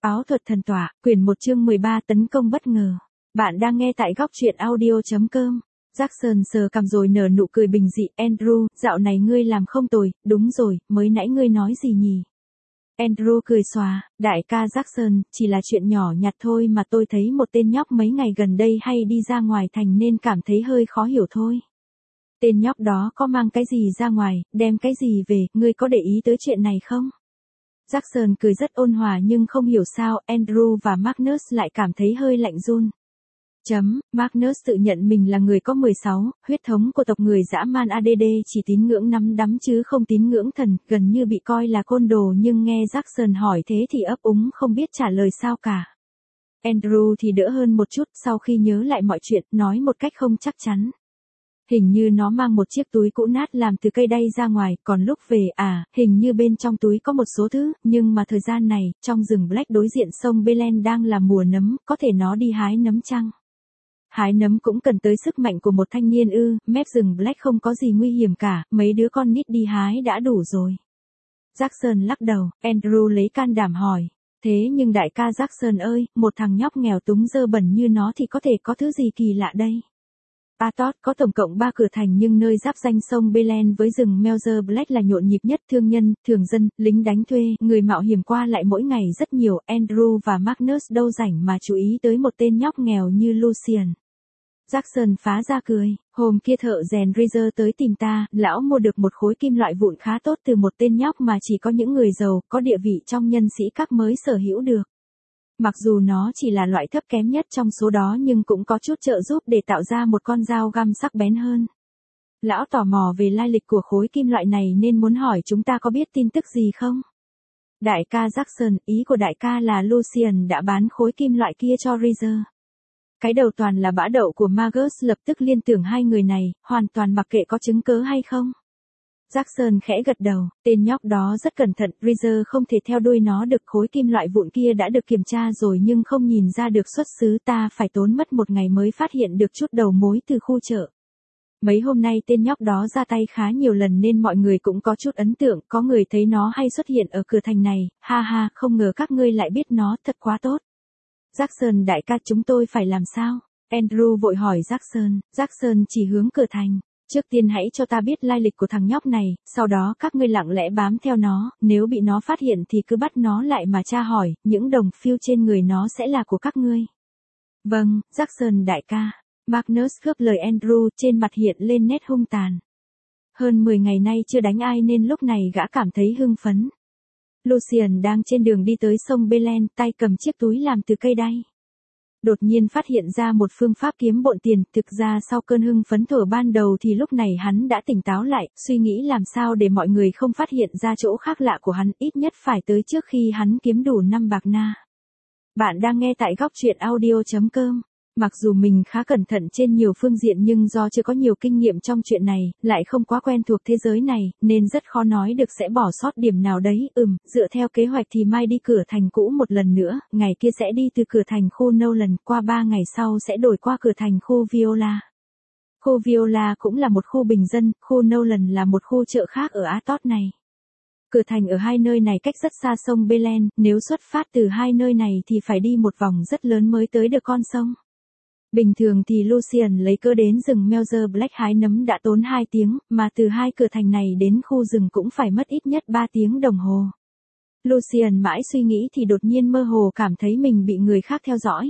Áo thuật thần tỏa, quyển 1 chương 13 tấn công bất ngờ. Bạn đang nghe tại góc truyện audio.com. Jackson sờ cằm rồi nở nụ cười bình dị. Andrew, dạo này ngươi làm không tồi, đúng rồi, mới nãy ngươi nói gì nhỉ? Andrew cười xòa, đại ca Jackson, chỉ là chuyện nhỏ nhặt thôi mà tôi thấy một tên nhóc mấy ngày gần đây hay đi ra ngoài thành nên cảm thấy hơi khó hiểu thôi. Tên nhóc đó có mang cái gì ra ngoài, đem cái gì về, ngươi có để ý tới chuyện này không? Jackson cười rất ôn hòa nhưng không hiểu sao Andrew và Magnus lại cảm thấy hơi lạnh run. Magnus tự nhận mình là người có 16, huyết thống của tộc người dã man ADD chỉ tín ngưỡng nắm đấm chứ không tín ngưỡng thần, gần như bị coi là côn đồ nhưng nghe Jackson hỏi thế thì ấp úng không biết trả lời sao cả. Andrew thì đỡ hơn một chút sau khi nhớ lại mọi chuyện, nói một cách không chắc chắn. Hình như nó mang một chiếc túi cũ nát làm từ cây đay ra ngoài, còn lúc về hình như bên trong túi có một số thứ, nhưng mà thời gian này, trong rừng Black đối diện sông Belen đang là mùa nấm, có thể nó đi hái nấm chăng? Hái nấm cũng cần tới sức mạnh của một thanh niên mép rừng Black không có gì nguy hiểm cả, mấy đứa con nít đi hái đã đủ rồi. Jackson lắc đầu, Andrew lấy can đảm hỏi. Thế nhưng đại ca Jackson ơi, một thằng nhóc nghèo túng dơ bẩn như nó thì có thể có thứ gì kỳ lạ đây? Athos có tổng cộng 3 cửa thành nhưng nơi giáp ranh sông Belen với rừng Melzer Black là nhộn nhịp nhất, thương nhân, thường dân, lính đánh thuê, người mạo hiểm qua lại mỗi ngày rất nhiều. Andrew và Magnus đâu rảnh mà chú ý tới một tên nhóc nghèo như Lucian. Jackson phá ra cười, hôm kia thợ rèn Rizer tới tìm ta, lão mua được một khối kim loại vụn khá tốt từ một tên nhóc mà chỉ có những người giàu, có địa vị trong nhân sĩ các mới sở hữu được. Mặc dù nó chỉ là loại thấp kém nhất trong số đó nhưng cũng có chút trợ giúp để tạo ra một con dao găm sắc bén hơn. Lão tò mò về lai lịch của khối kim loại này nên muốn hỏi chúng ta có biết tin tức gì không? Đại ca Jackson, ý của đại ca là Lucian đã bán khối kim loại kia cho Rizer. Cái đầu toàn là bã đậu của Magus lập tức liên tưởng hai người này, hoàn toàn mặc kệ có chứng cớ hay không. Jackson khẽ gật đầu, tên nhóc đó rất cẩn thận, Rizer không thể theo đuôi nó được, khối kim loại vụn kia đã được kiểm tra rồi nhưng không nhìn ra được xuất xứ, ta phải tốn mất một ngày mới phát hiện được chút đầu mối từ khu chợ. Mấy hôm nay tên nhóc đó ra tay khá nhiều lần nên mọi người cũng có chút ấn tượng, có người thấy nó hay xuất hiện ở cửa thành này, ha ha, không ngờ các ngươi lại biết nó, thật quá tốt. Jackson đại ca, chúng tôi phải làm sao? Andrew vội hỏi Jackson chỉ hướng cửa thành. Trước tiên hãy cho ta biết lai lịch của thằng nhóc này, sau đó các ngươi lặng lẽ bám theo nó, nếu bị nó phát hiện thì cứ bắt nó lại mà tra hỏi, những đồng phiêu trên người nó sẽ là của các ngươi. Vâng, Jackson đại ca. Magnus khớp lời Andrew, trên mặt hiện lên nét hung tàn. Hơn 10 ngày nay chưa đánh ai nên lúc này gã cảm thấy hưng phấn. Lucian đang trên đường đi tới sông Belen, tay cầm chiếc túi làm từ cây đay. Đột nhiên phát hiện ra một phương pháp kiếm bộn tiền, thực ra sau cơn hưng phấn thuở ban đầu thì lúc này hắn đã tỉnh táo lại, suy nghĩ làm sao để mọi người không phát hiện ra chỗ khác lạ của hắn, ít nhất phải tới trước khi hắn kiếm đủ 5 bạc na. Bạn đang nghe tại góc truyện audio.com. Mặc dù mình khá cẩn thận trên nhiều phương diện nhưng do chưa có nhiều kinh nghiệm trong chuyện này, lại không quá quen thuộc thế giới này, nên rất khó nói được sẽ bỏ sót điểm nào đấy. Dựa theo kế hoạch thì mai đi cửa thành cũ một lần nữa, ngày kia sẽ đi từ cửa thành khu Nolan, qua 3 ngày sau sẽ đổi qua cửa thành khu Viola. Khu Viola cũng là một khu bình dân, khu Nolan là một khu chợ khác ở Athos này. Cửa thành ở hai nơi này cách rất xa sông Belen, nếu xuất phát từ hai nơi này thì phải đi một vòng rất lớn mới tới được con sông. Bình thường thì Lucian lấy cớ đến rừng Melzer Black hái nấm đã tốn 2 tiếng, mà từ hai cửa thành này đến khu rừng cũng phải mất ít nhất 3 tiếng đồng hồ. Lucian mãi suy nghĩ thì đột nhiên mơ hồ cảm thấy mình bị người khác theo dõi.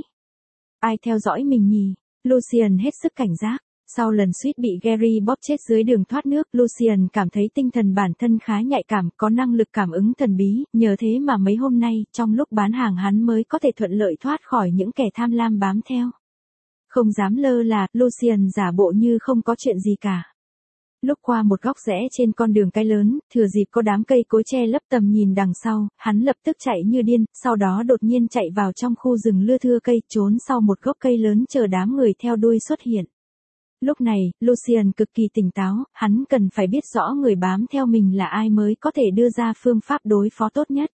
Ai theo dõi mình nhỉ? Lucian hết sức cảnh giác. Sau lần suýt bị Gary bóp chết dưới đường thoát nước, Lucian cảm thấy tinh thần bản thân khá nhạy cảm, có năng lực cảm ứng thần bí, nhờ thế mà mấy hôm nay, trong lúc bán hàng hắn mới có thể thuận lợi thoát khỏi những kẻ tham lam bám theo. Không dám lơ là, Lucian giả bộ như không có chuyện gì cả. Lúc qua một góc rẽ trên con đường cái lớn, thừa dịp có đám cây cối che lấp tầm nhìn đằng sau, hắn lập tức chạy như điên, sau đó đột nhiên chạy vào trong khu rừng lưa thưa cây, trốn sau một gốc cây lớn chờ đám người theo đuôi xuất hiện. Lúc này, Lucian cực kỳ tỉnh táo, hắn cần phải biết rõ người bám theo mình là ai mới có thể đưa ra phương pháp đối phó tốt nhất.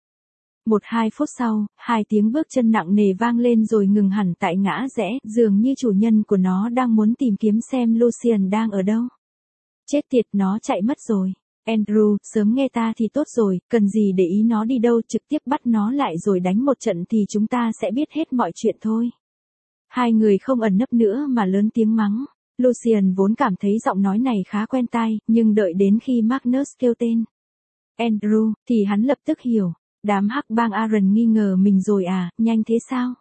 1-2 phút sau, 2 tiếng bước chân nặng nề vang lên rồi ngừng hẳn tại ngã rẽ, dường như chủ nhân của nó đang muốn tìm kiếm xem Lucian đang ở đâu. Chết tiệt, nó chạy mất rồi. Andrew, sớm nghe ta thì tốt rồi, cần gì để ý nó đi đâu, trực tiếp bắt nó lại rồi đánh một trận thì chúng ta sẽ biết hết mọi chuyện thôi. Hai người không ẩn nấp nữa mà lớn tiếng mắng. Lucian vốn cảm thấy giọng nói này khá quen tai, nhưng đợi đến khi Magnus kêu tên Andrew, thì hắn lập tức hiểu. Đám hắc bang Aaron nghi ngờ mình rồi à, nhanh thế sao?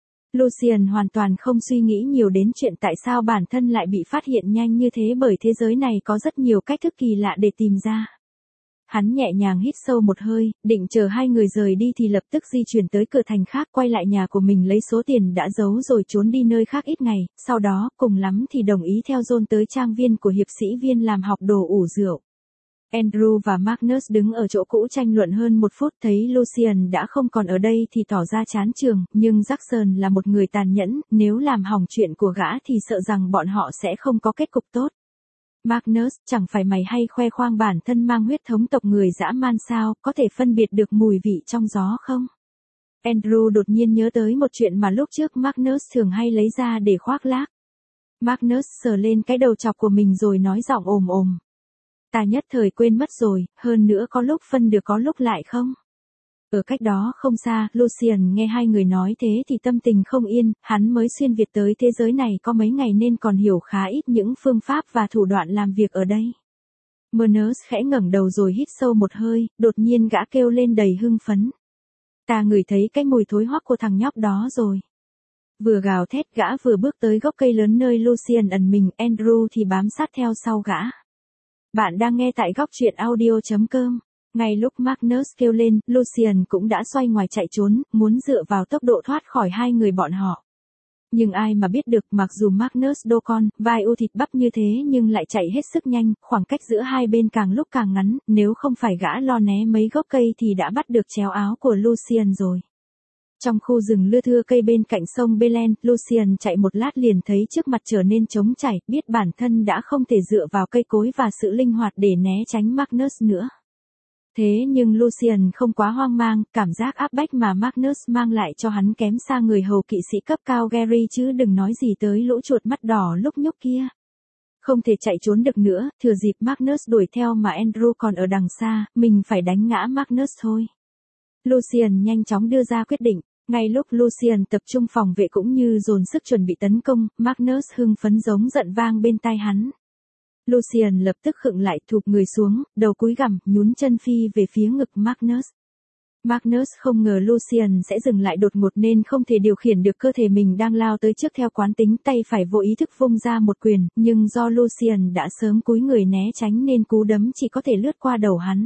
Lucian hoàn toàn không suy nghĩ nhiều đến chuyện tại sao bản thân lại bị phát hiện nhanh như thế, bởi thế giới này có rất nhiều cách thức kỳ lạ để tìm ra. Hắn nhẹ nhàng hít sâu một hơi, định chờ hai người rời đi thì lập tức di chuyển tới cửa thành khác, quay lại nhà của mình lấy số tiền đã giấu rồi trốn đi nơi khác ít ngày, sau đó, cùng lắm thì đồng ý theo John tới trang viên của hiệp sĩ viên làm học đồ ủ rượu. Andrew và Magnus đứng ở chỗ cũ tranh luận hơn một phút, thấy Lucian đã không còn ở đây thì tỏ ra chán chường, nhưng Jackson là một người tàn nhẫn, nếu làm hỏng chuyện của gã thì sợ rằng bọn họ sẽ không có kết cục tốt. Magnus, chẳng phải mày hay khoe khoang bản thân mang huyết thống tộc người dã man sao, có thể phân biệt được mùi vị trong gió không? Andrew đột nhiên nhớ tới một chuyện mà lúc trước Magnus thường hay lấy ra để khoác lác. Magnus sờ lên cái đầu chọc của mình rồi nói giọng ồm ồm. Ta nhất thời quên mất rồi, hơn nữa có lúc phân được có lúc lại không. Ở cách đó không xa, Lucian nghe hai người nói thế thì tâm tình không yên, hắn mới xuyên Việt tới thế giới này có mấy ngày nên còn hiểu khá ít những phương pháp và thủ đoạn làm việc ở đây. Magnus khẽ ngẩng đầu rồi hít sâu một hơi, đột nhiên gã kêu lên đầy hưng phấn. Ta ngửi thấy cái mùi thối hoắc của thằng nhóc đó rồi. Vừa gào thét gã vừa bước tới gốc cây lớn nơi Lucian ẩn mình, Andrew thì bám sát theo sau gã. Bạn đang nghe tại góc truyện audio.com. Ngay lúc Magnus kêu lên, Lucian cũng đã xoay ngoài chạy trốn, muốn dựa vào tốc độ thoát khỏi hai người bọn họ. Nhưng ai mà biết được, mặc dù Magnus đô con, vai u thịt bắp như thế nhưng lại chạy hết sức nhanh, khoảng cách giữa hai bên càng lúc càng ngắn, nếu không phải gã lo né mấy gốc cây thì đã bắt được chéo áo của Lucian rồi. Trong khu rừng lưa thưa cây bên cạnh sông Belen, Lucian chạy một lát liền thấy trước mặt trở nên trống trải, biết bản thân đã không thể dựa vào cây cối và sự linh hoạt để né tránh Magnus nữa. Thế nhưng Lucian không quá hoang mang, cảm giác áp bách mà Magnus mang lại cho hắn kém xa người hầu kỵ sĩ cấp cao Gary chứ đừng nói gì tới lũ chuột mắt đỏ lúc nhúc kia. Không thể chạy trốn được nữa, thừa dịp Magnus đuổi theo mà Andrew còn ở đằng xa, mình phải đánh ngã Magnus thôi. Lucian nhanh chóng đưa ra quyết định. Ngay lúc Lucian tập trung phòng vệ cũng như dồn sức chuẩn bị tấn công, Magnus hưng phấn giống giận vang bên tai hắn. Lucian lập tức khựng lại, thụp người xuống, đầu cúi gằm, nhún chân phi về phía ngực Magnus. Magnus không ngờ Lucian sẽ dừng lại đột ngột nên không thể điều khiển được cơ thể mình đang lao tới trước theo quán tính, tay phải vô ý thức vung ra một quyền, nhưng do Lucian đã sớm cúi người né tránh nên cú đấm chỉ có thể lướt qua đầu hắn.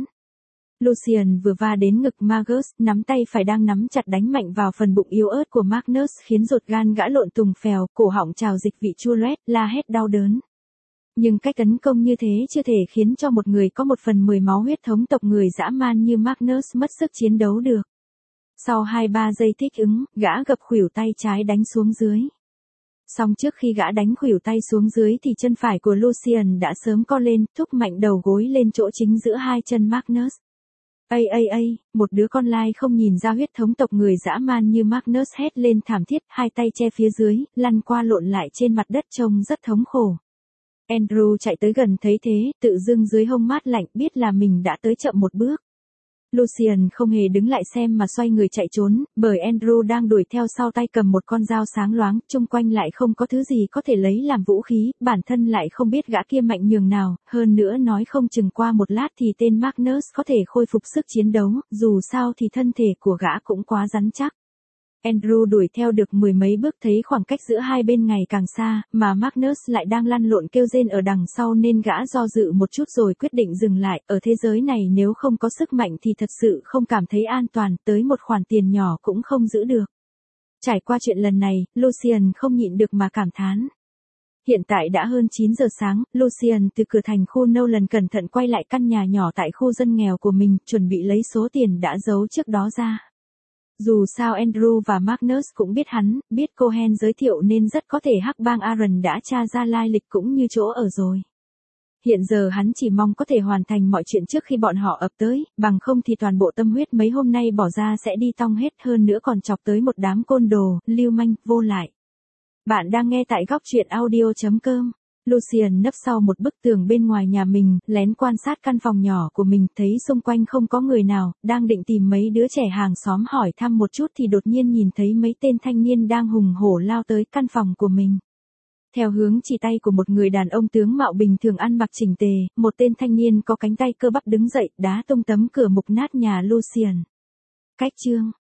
Lucian vừa va đến ngực Magnus, nắm tay phải đang nắm chặt đánh mạnh vào phần bụng yếu ớt của Magnus khiến ruột gan gã lộn tùng phèo, cổ họng trào dịch vị chua loét, la hét đau đớn. Nhưng cách tấn công như thế chưa thể khiến cho một người có 1/10 máu huyết thống tộc người dã man như Magnus mất sức chiến đấu được. Sau 2-3 giây thích ứng, gã gập khuỷu tay trái đánh xuống dưới. Song trước khi gã đánh khuỷu tay xuống dưới thì chân phải của Lucian đã sớm co lên, thúc mạnh đầu gối lên chỗ chính giữa hai chân Magnus. Một đứa con lai không nhìn ra huyết thống tộc người dã man như Magnus hét lên thảm thiết, hai tay che phía dưới, lăn qua lộn lại trên mặt đất trông rất thống khổ. Andrew chạy tới gần thấy thế, tự dưng dưới hông mát lạnh, biết là mình đã tới chậm một bước. Lucian không hề đứng lại xem mà xoay người chạy trốn, bởi Andrew đang đuổi theo sau tay cầm một con dao sáng loáng, chung quanh lại không có thứ gì có thể lấy làm vũ khí, bản thân lại không biết gã kia mạnh nhường nào, hơn nữa nói không chừng qua một lát thì tên Magnus có thể khôi phục sức chiến đấu, dù sao thì thân thể của gã cũng quá rắn chắc. Andrew đuổi theo được 10 mấy bước thấy khoảng cách giữa hai bên ngày càng xa, mà Magnus lại đang lăn lộn kêu rên ở đằng sau nên gã do dự một chút rồi quyết định dừng lại, ở thế giới này nếu không có sức mạnh thì thật sự không cảm thấy an toàn, tới một khoản tiền nhỏ cũng không giữ được. Trải qua chuyện lần này, Lucian không nhịn được mà cảm thán. Hiện tại đã hơn 9 giờ sáng, Lucian từ cửa thành khu Nolan cẩn thận quay lại căn nhà nhỏ tại khu dân nghèo của mình, chuẩn bị lấy số tiền đã giấu trước đó ra. Dù sao Andrew và Magnus cũng biết hắn, biết Cohen giới thiệu nên rất có thể hắc bang Aaron đã tra ra lai lịch cũng như chỗ ở rồi. Hiện giờ hắn chỉ mong có thể hoàn thành mọi chuyện trước khi bọn họ ập tới, bằng không thì toàn bộ tâm huyết mấy hôm nay bỏ ra sẽ đi tong hết, hơn nữa còn chọc tới một đám côn đồ, lưu manh, vô lại. Bạn đang nghe tại góc truyện audio.com. Lucian nấp sau một bức tường bên ngoài nhà mình, lén quan sát căn phòng nhỏ của mình, thấy xung quanh không có người nào, đang định tìm mấy đứa trẻ hàng xóm hỏi thăm một chút thì đột nhiên nhìn thấy mấy tên thanh niên đang hùng hổ lao tới căn phòng của mình. Theo hướng chỉ tay của một người đàn ông tướng mạo bình thường ăn mặc chỉnh tề, một tên thanh niên có cánh tay cơ bắp đứng dậy, đá tung tấm cửa mục nát nhà Lucian. Cách chương